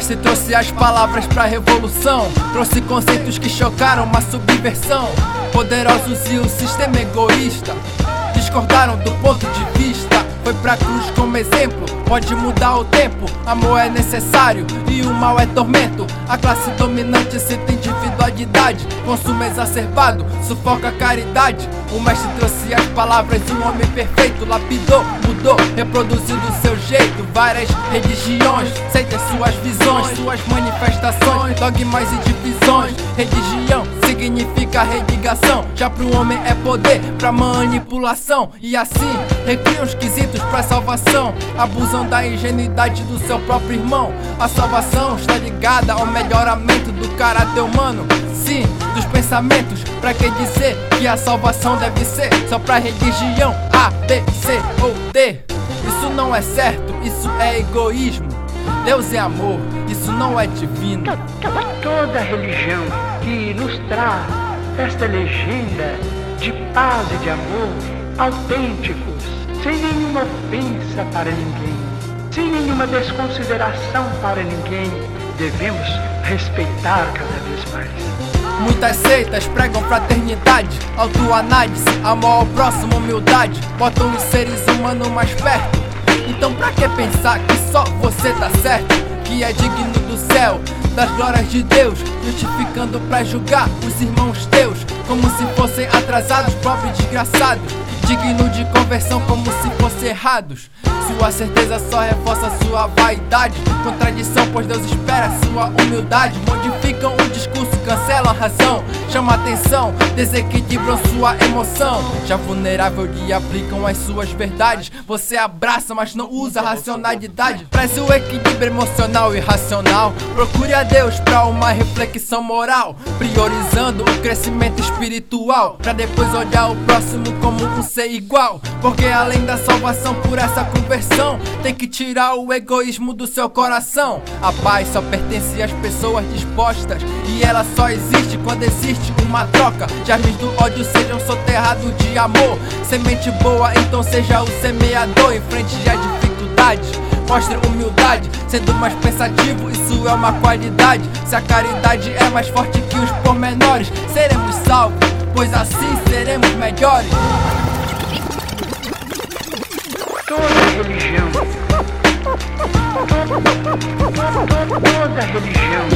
mestre trouxe as palavras pra revolução, trouxe conceitos que chocaram uma subversão. Poderosos e o sistema egoísta discordaram do ponto de vista. Foi pra cruz como exemplo, pode mudar o tempo. Amor é necessário e o mal é tormento. A classe dominante cita individualidade, consumo exacerbado, sufoca a caridade. O mestre trouxe as palavras, um homem perfeito, lapidou, mudou, reproduziu do seu jeito. Várias religiões, seitas suas visões, suas manifestações, dogmas e divisões. Religião significa religação, já pro homem é poder pra manipulação. E assim, recriam os quesitos pra salvação, abusam da ingenuidade do seu próprio irmão. A salvação está ligada ao melhoramento do caráter humano, sim, dos pensamentos. Pra que dizer que a salvação deve ser só pra religião A, B, C ou D? Isso não é certo, isso é egoísmo. Deus é amor, isso não é divino. Toda religião que nos traz esta legenda de paz e de amor autênticos, sem nenhuma ofensa para ninguém, sem nenhuma desconsideração para ninguém, devemos respeitar cada vez mais. Muitas seitas pregam fraternidade, autoanálise, amor ao próximo, humildade, botam os seres humanos mais perto. Então pra que pensar que só você tá certo, que é digno do céu, das glórias de Deus, justificando pra julgar os irmãos teus como se fossem atrasados, pobres desgraçados, digno de conversão como se fossem errados. Sua certeza só reforça sua vaidade, contradição, pois Deus espera sua humildade. Modificam o discurso, cancelam a razão, chamam atenção, desequilibram sua emoção. Já vulnerável lhe aplicam as suas verdades. Você abraça, mas não usa a racionalidade. Preze o equilíbrio emocional e racional. Procure a Deus pra uma reflexão moral, priorizando o crescimento espiritual, pra depois olhar o próximo como um ser igual. Porque além da salvação por essa conversão, tem que tirar o egoísmo do seu coração. A paz só pertence às pessoas dispostas, e ela só existe quando existe uma troca. Germes do ódio sejam soterrados de amor, semente boa, então seja o semeador. Em frente à dificuldade, mostre humildade, sendo mais pensativo, isso é uma qualidade. Se a caridade é mais forte que os pormenores, seremos salvos, pois assim seremos melhores. Toda religião, toda religião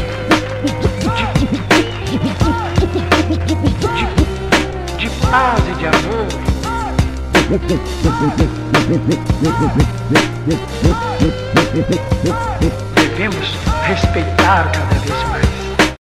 de paz e de amor devemos respeitar cada vez mais.